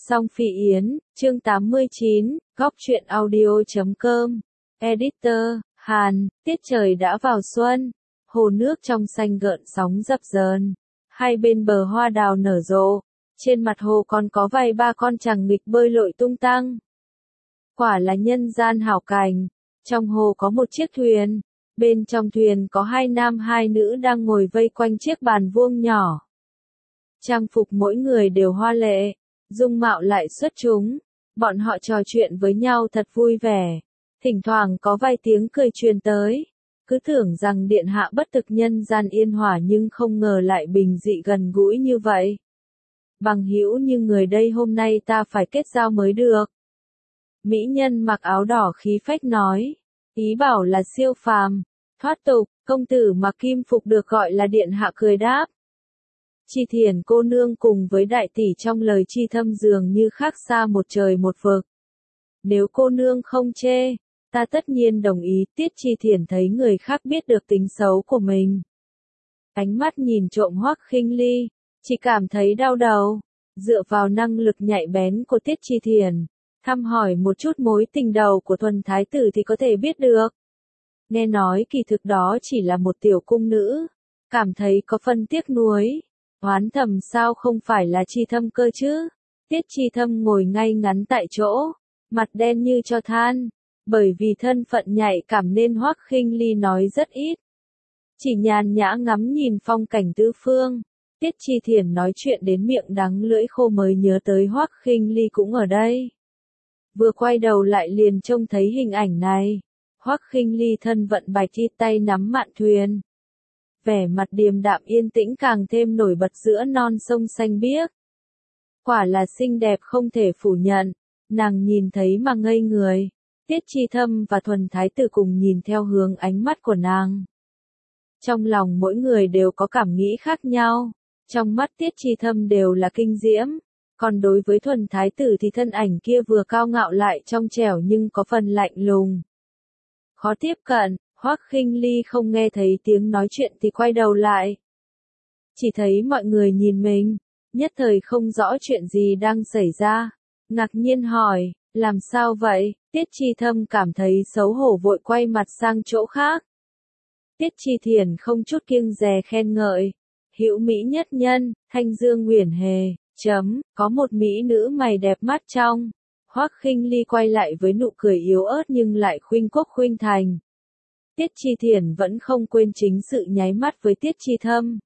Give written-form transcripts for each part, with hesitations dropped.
Song Phi Yến, chương 89, góc truyện audio.com. Editor, Hàn, tiết trời đã vào xuân, hồ nước trong xanh gợn sóng dập dờn, hai bên bờ hoa đào nở rộ, trên mặt hồ còn có vài ba con tràng nghịch bơi lội tung tăng. Quả là nhân gian hảo cảnh, trong hồ có một chiếc thuyền, bên trong thuyền có hai nam hai nữ đang ngồi vây quanh chiếc bàn vuông nhỏ. Trang phục mỗi người đều hoa lệ, dung mạo lại xuất chúng, bọn họ trò chuyện với nhau thật vui vẻ, thỉnh thoảng có vài tiếng cười truyền tới, cứ tưởng rằng điện hạ bất thực nhân gian yên hòa nhưng không ngờ lại bình dị gần gũi như vậy. Bằng hữu như người đây hôm nay ta phải kết giao mới được. Mỹ nhân mặc áo đỏ khí phách nói, ý bảo là siêu phàm, thoát tục, công tử mặc kim phục được gọi là điện hạ cười đáp. Chi Thiền cô nương cùng với đại tỷ trong lời Chi Thâm dường như khác xa một trời một vực. Nếu cô nương không chê, ta tất nhiên đồng ý. Tiết Chi Thiền thấy người khác biết được tính xấu của mình. Ánh mắt nhìn trộm Hoắc Khinh Ly, chỉ cảm thấy đau đầu. Dựa vào năng lực nhạy bén của Tiết Chi Thiền, thăm hỏi một chút mối tình đầu của Thuần Thái tử thì có thể biết được. Nghe nói kỳ thực đó chỉ là một tiểu cung nữ, cảm thấy có phân tiếc nuối. Oán thầm sao không phải là Chi Thâm cơ chứ? Tiết Chi Thâm ngồi ngay ngắn tại chỗ, mặt đen như tro than, bởi vì thân phận nhạy cảm nên Hoắc Khinh Ly nói rất ít. Chỉ nhàn nhã ngắm nhìn phong cảnh tứ phương. Tiết Chi Thiền nói chuyện đến miệng đắng lưỡi khô mới nhớ tới Hoắc Khinh Ly cũng ở đây. Vừa quay đầu lại liền trông thấy hình ảnh này. Hoắc Khinh Ly thân vận bạch y tay nắm mạn thuyền. Vẻ mặt điềm đạm yên tĩnh càng thêm nổi bật giữa non sông xanh biếc. Quả là xinh đẹp không thể phủ nhận, nàng nhìn thấy mà ngây người. Tiết Chi Thâm và Thuần Thái tử cùng nhìn theo hướng ánh mắt của nàng. Trong lòng mỗi người đều có cảm nghĩ khác nhau, trong mắt Tiết Chi Thâm đều là kinh diễm, còn đối với Thuần Thái tử thì thân ảnh kia vừa cao ngạo lại trong trẻo nhưng có phần lạnh lùng. Khó tiếp cận. Hoắc Khinh Ly không nghe thấy tiếng nói chuyện thì quay đầu lại. Chỉ thấy mọi người nhìn mình, nhất thời không rõ chuyện gì đang xảy ra. Ngạc nhiên hỏi, làm sao vậy? Tiết Chi Thâm cảm thấy xấu hổ vội quay mặt sang chỗ khác. Tiết Chi Thiền không chút kiêng dè khen ngợi. Hữu mỹ nhất nhân, thanh dương uyển hề, có một mỹ nữ mày đẹp mắt trong. Hoắc Khinh Ly quay lại với nụ cười yếu ớt nhưng lại khuynh quốc khuynh thành. Tiết Chi Thiền vẫn không quên chính sự nháy mắt với Tiết Chi Thâm.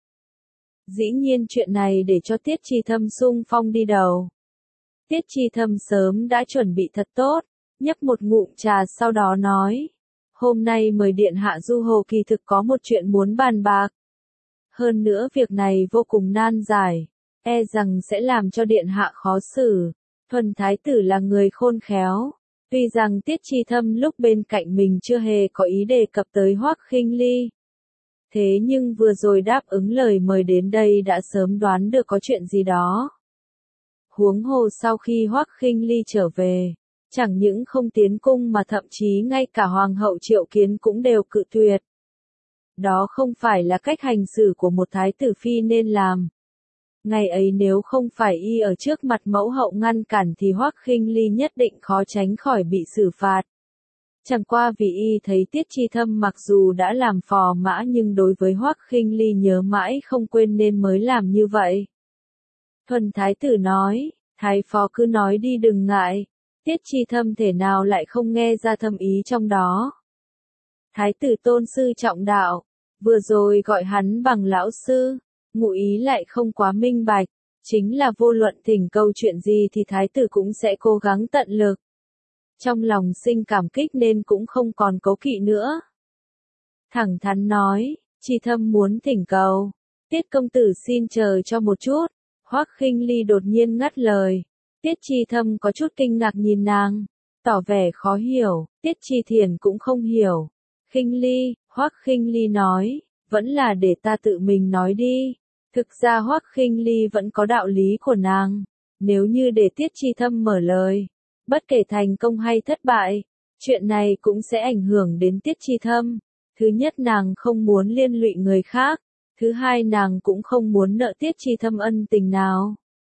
Dĩ nhiên chuyện này để cho Tiết Chi Thâm xung phong đi đầu. Tiết Chi Thâm sớm đã chuẩn bị thật tốt, nhấp một ngụm trà sau đó nói. Hôm nay mời điện hạ du hồ kỳ thực có một chuyện muốn bàn bạc. Hơn nữa việc này vô cùng nan giải, e rằng sẽ làm cho điện hạ khó xử. Thuần Thái tử là người khôn khéo. Tuy rằng Tiết Chi Thâm lúc bên cạnh mình chưa hề có ý đề cập tới Hoắc Khinh Ly. Thế nhưng vừa rồi đáp ứng lời mời đến đây đã sớm đoán được có chuyện gì đó. Huống hồ sau khi Hoắc Khinh Ly trở về, chẳng những không tiến cung mà thậm chí ngay cả Hoàng hậu Triệu Kiến cũng đều cự tuyệt. Đó không phải là cách hành xử của một thái tử phi nên làm. Ngày ấy nếu không phải y ở trước mặt mẫu hậu ngăn cản thì Hoắc Khinh Ly nhất định khó tránh khỏi bị xử phạt. Chẳng qua vì y thấy Tiết Chi Thâm mặc dù đã làm phò mã nhưng đối với Hoắc Khinh Ly nhớ mãi không quên nên mới làm như vậy. Thuần Thái tử nói, thái phó cứ nói đi đừng ngại, Tiết Chi Thâm thể nào lại không nghe ra thâm ý trong đó. Thái tử tôn sư trọng đạo, vừa rồi gọi hắn bằng lão sư. Ngụ ý lại không quá minh bạch, chính là vô luận thỉnh cầu chuyện gì thì thái tử cũng sẽ cố gắng tận lực. Trong lòng sinh cảm kích nên cũng không còn cố kỵ nữa. Thẳng thắn nói, Chi Thâm muốn thỉnh cầu. Tiết công tử xin chờ cho một chút. Hoắc Khinh Ly đột nhiên ngắt lời. Tiết Chi Thâm có chút kinh ngạc nhìn nàng, tỏ vẻ khó hiểu. Tiết Chi Thiền cũng không hiểu. Khinh Ly, Hoắc Khinh Ly nói, vẫn là để ta tự mình nói đi. Thực ra Hoắc Khinh Ly vẫn có đạo lý của nàng. Nếu như để Tiết Chi Thâm mở lời, bất kể thành công hay thất bại, chuyện này cũng sẽ ảnh hưởng đến Tiết Chi Thâm. Thứ nhất nàng không muốn liên lụy người khác, thứ hai nàng cũng không muốn nợ Tiết Chi Thâm ân tình nào.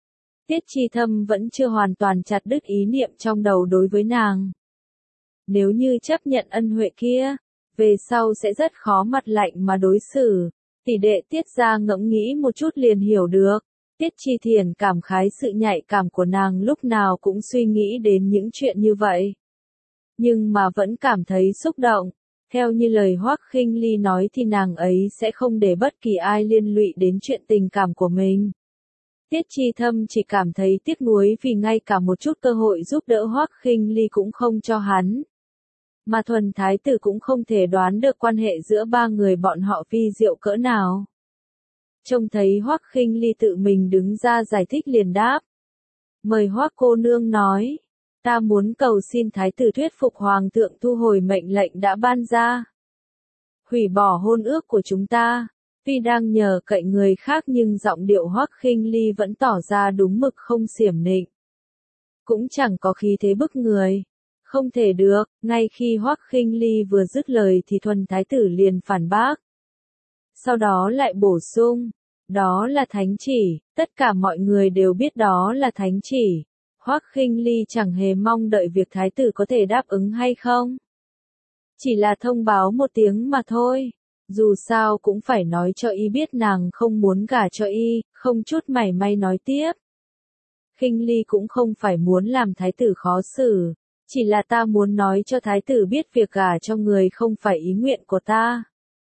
Tiết Chi Thâm vẫn chưa hoàn toàn chặt đứt ý niệm trong đầu đối với nàng. Nếu như chấp nhận ân huệ kia, về sau sẽ rất khó mặt lạnh mà đối xử. Tỷ đệ Tiết gia ngẫm nghĩ một chút liền hiểu được. Tiết Chi Thiền cảm khái sự nhạy cảm của nàng lúc nào cũng suy nghĩ đến những chuyện như vậy. Nhưng mà vẫn cảm thấy xúc động. Theo như lời Hoắc Khinh Ly nói thì nàng ấy sẽ không để bất kỳ ai liên lụy đến chuyện tình cảm của mình. Tiết Chi Thâm chỉ cảm thấy tiếc nuối vì ngay cả một chút cơ hội giúp đỡ Hoắc Khinh Ly cũng không cho hắn. Mà Thuần Thái tử cũng không thể đoán được quan hệ giữa ba người bọn họ vi diệu cỡ nào. Trông thấy Hoắc Khinh Ly tự mình đứng ra giải thích liền đáp. Mời Hoắc cô nương nói. Ta muốn cầu xin Thái tử thuyết phục Hoàng thượng thu hồi mệnh lệnh đã ban ra. Hủy bỏ hôn ước của chúng ta. Tuy đang nhờ cậy người khác nhưng giọng điệu Hoắc Khinh Ly vẫn tỏ ra đúng mực không xiểm nịnh. Cũng chẳng có khí thế bức người. Không thể được, ngay khi Hoắc Khinh Ly vừa dứt lời thì Thuần Thái tử liền phản bác. Sau đó lại bổ sung, đó là thánh chỉ, tất cả mọi người đều biết đó là thánh chỉ. Hoắc Khinh Ly chẳng hề mong đợi việc Thái tử có thể đáp ứng hay không. Chỉ là thông báo một tiếng mà thôi. Dù sao cũng phải nói cho y biết nàng không muốn gả cho y, không chút mảy may nói tiếp. Khinh Ly cũng không phải muốn làm Thái tử khó xử. Chỉ là ta muốn nói cho Thái tử biết việc gả cho người không phải ý nguyện của ta.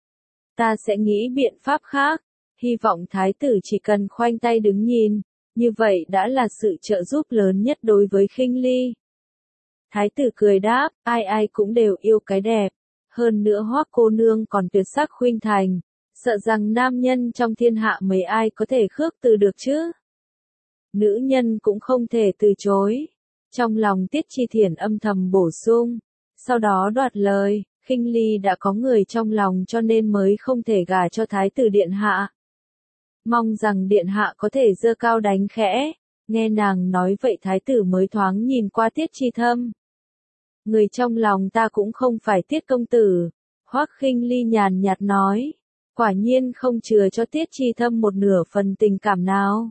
Ta sẽ nghĩ biện pháp khác. Hy vọng Thái tử chỉ cần khoanh tay đứng nhìn. Như vậy đã là sự trợ giúp lớn nhất đối với Khinh Ly. Thái tử cười đáp, ai ai cũng đều yêu cái đẹp. Hơn nữa Hoắc cô nương còn tuyệt sắc khuynh thành. Sợ rằng nam nhân trong thiên hạ mấy ai có thể khước từ được chứ. Nữ nhân cũng không thể từ chối. Trong lòng Tiết Chi Thiển âm thầm bổ sung. Sau đó đoạt lời, Khinh Ly đã có người trong lòng cho nên mới không thể gả cho Thái tử điện hạ. Mong rằng điện hạ có thể giơ cao đánh khẽ. Nghe nàng nói vậy Thái tử mới thoáng nhìn qua Tiết Chi Thâm. Người trong lòng ta cũng không phải Tiết công tử. Hoắc Khinh Ly nhàn nhạt nói. Quả nhiên không chừa cho Tiết Chi Thâm một nửa phần tình cảm nào.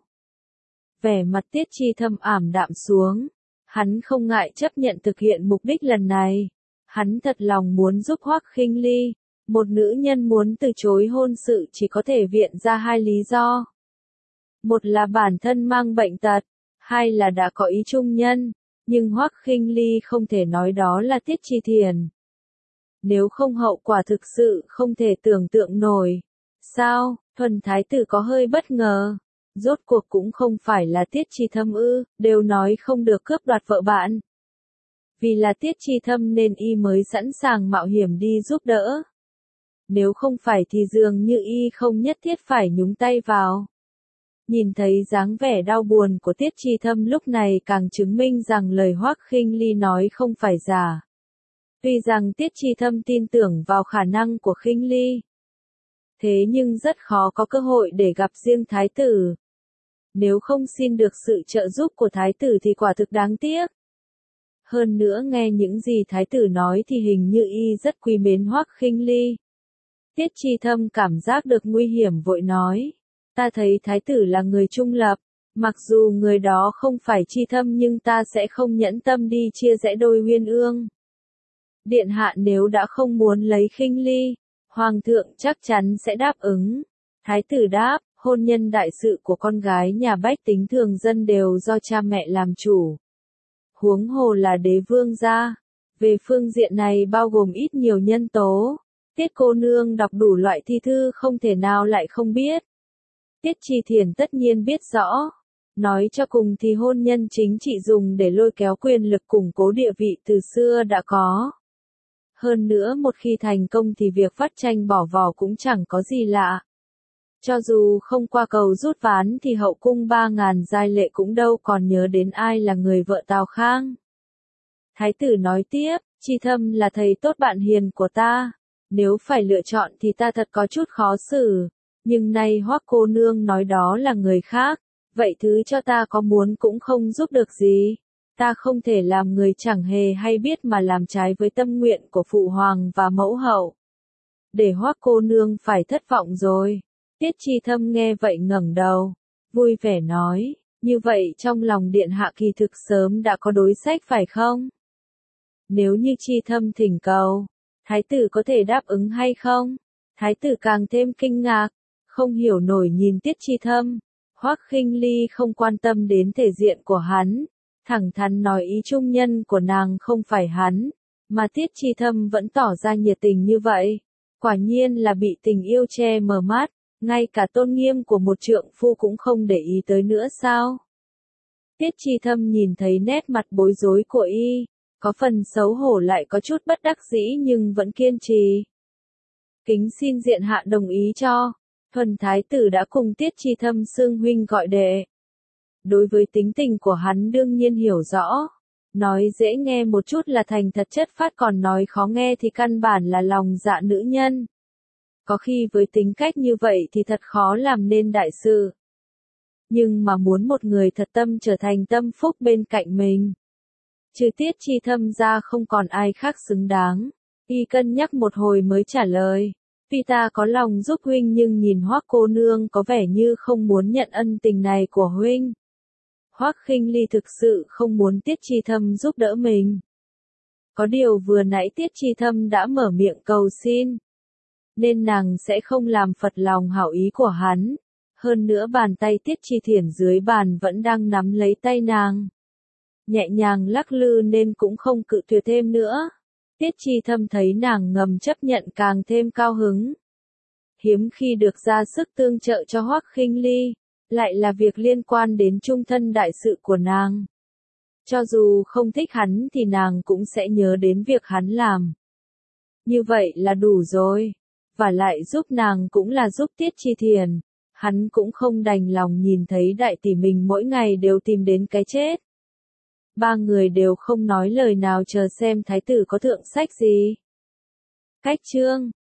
Vẻ mặt Tiết Chi Thâm ảm đạm xuống. Hắn không ngại chấp nhận thực hiện mục đích lần này. Hắn thật lòng muốn giúp Hoắc Khinh Ly. Một nữ nhân muốn từ chối hôn sự chỉ có thể viện ra hai lý do. Một là bản thân mang bệnh tật, hai là đã có ý chung nhân, nhưng Hoắc Khinh Ly không thể nói đó là Tiết Chi Thiền. Nếu không hậu quả thực sự không thể tưởng tượng nổi. Sao, Thuần Thái tử có hơi bất ngờ. Rốt cuộc cũng không phải là Tiết Chi Thâm ư, đều nói không được cướp đoạt vợ bạn. Vì là Tiết Chi Thâm nên y mới sẵn sàng mạo hiểm đi giúp đỡ. Nếu không phải thì dường như y không nhất thiết phải nhúng tay vào. Nhìn thấy dáng vẻ đau buồn của Tiết Chi Thâm lúc này càng chứng minh rằng lời Hoắc Khinh Ly nói không phải giả. Tuy rằng Tiết Chi Thâm tin tưởng vào khả năng của Khinh Ly. Thế nhưng rất khó có cơ hội để gặp riêng Thái tử. Nếu không xin được sự trợ giúp của Thái tử thì quả thực đáng tiếc. Hơn nữa nghe những gì Thái tử nói thì hình như y rất quý mến Hoắc Khinh Ly. Tiết Chi Thâm cảm giác được nguy hiểm vội nói. Ta thấy Thái tử là người trung lập. Mặc dù người đó không phải Chi Thâm nhưng ta sẽ không nhẫn tâm đi chia rẽ đôi uyên ương. Điện hạ nếu đã không muốn lấy Khinh Ly, Hoàng thượng chắc chắn sẽ đáp ứng. Thái tử đáp, hôn nhân đại sự của con gái nhà bách tính thường dân đều do cha mẹ làm chủ. Huống hồ là đế vương gia. Về phương diện này bao gồm ít nhiều nhân tố. Tiết cô nương đọc đủ loại thi thư không thể nào lại không biết. Tiết Chi Thiền tất nhiên biết rõ. Nói cho cùng thì hôn nhân chính trị dùng để lôi kéo quyền lực củng cố địa vị từ xưa đã có. Hơn nữa một khi thành công thì việc phát tranh bỏ vỏ cũng chẳng có gì lạ. Cho dù không qua cầu rút ván thì hậu cung 3.000 giai lệ cũng đâu còn nhớ đến ai là người vợ Tào Khang. Thái tử nói tiếp, Chi Thâm là thầy tốt bạn hiền của ta. Nếu phải lựa chọn thì ta thật có chút khó xử. Nhưng nay Hoắc cô nương nói đó là người khác. Vậy thứ cho ta có muốn cũng không giúp được gì. Ta không thể làm người chẳng hề hay biết mà làm trái với tâm nguyện của phụ hoàng và mẫu hậu. Để Hoắc cô nương phải thất vọng rồi. Tiết Chi Thâm nghe vậy ngẩng đầu. Vui vẻ nói. Như vậy trong lòng điện hạ kỳ thực sớm đã có đối sách phải không? Nếu như Chi Thâm thỉnh cầu, thái tử có thể đáp ứng hay không? Thái tử càng thêm kinh ngạc, không hiểu nổi nhìn Tiết Chi Thâm. Hoắc Khinh Ly không quan tâm đến thể diện của hắn, thẳng thắn nói ý trung nhân của nàng không phải hắn, mà Tiết Chi Thâm vẫn tỏ ra nhiệt tình như vậy. Quả nhiên là bị tình yêu che mờ mắt, ngay cả tôn nghiêm của một trượng phu cũng không để ý tới nữa sao? Tiết Chi Thâm nhìn thấy nét mặt bối rối của y, có phần xấu hổ lại có chút bất đắc dĩ nhưng vẫn kiên trì. Kính xin điện hạ đồng ý cho. Thuần thái tử đã cùng Tiết Chi Thâm xưng huynh gọi đệ. Đối với tính tình của hắn đương nhiên hiểu rõ. Nói dễ nghe một chút là thành thật chất phát, còn nói khó nghe thì căn bản là lòng dạ nữ nhân. Có khi với tính cách như vậy thì thật khó làm nên đại sự. Nhưng mà muốn một người thật tâm trở thành tâm phúc bên cạnh mình, trừ Tiết Chi Thâm ra không còn ai khác xứng đáng. Y cân nhắc một hồi mới trả lời. Tuy ta có lòng giúp huynh nhưng nhìn Hoắc cô nương có vẻ như không muốn nhận ân tình này của huynh. Hoắc Khinh Ly thực sự không muốn Tiết Chi Thâm giúp đỡ mình. Có điều vừa nãy Tiết Chi Thâm đã mở miệng cầu xin, nên nàng sẽ không làm phật lòng hảo ý của hắn. Hơn nữa bàn tay Tiết Chi Thiển dưới bàn vẫn đang nắm lấy tay nàng, nhẹ nhàng lắc lư nên cũng không cự tuyệt thêm nữa. Tiết Chi Thâm thấy nàng ngầm chấp nhận càng thêm cao hứng. Hiếm khi được ra sức tương trợ cho Hoắc Khinh Ly, lại là việc liên quan đến trung thân đại sự của nàng. Cho dù không thích hắn thì nàng cũng sẽ nhớ đến việc hắn làm. Như vậy là đủ rồi. Và lại giúp nàng cũng là giúp Tiết Chi Thiển. Hắn cũng không đành lòng nhìn thấy đại tỷ mình mỗi ngày đều tìm đến cái chết. Ba người đều không nói lời nào chờ xem thái tử có thượng sách gì. Cách chương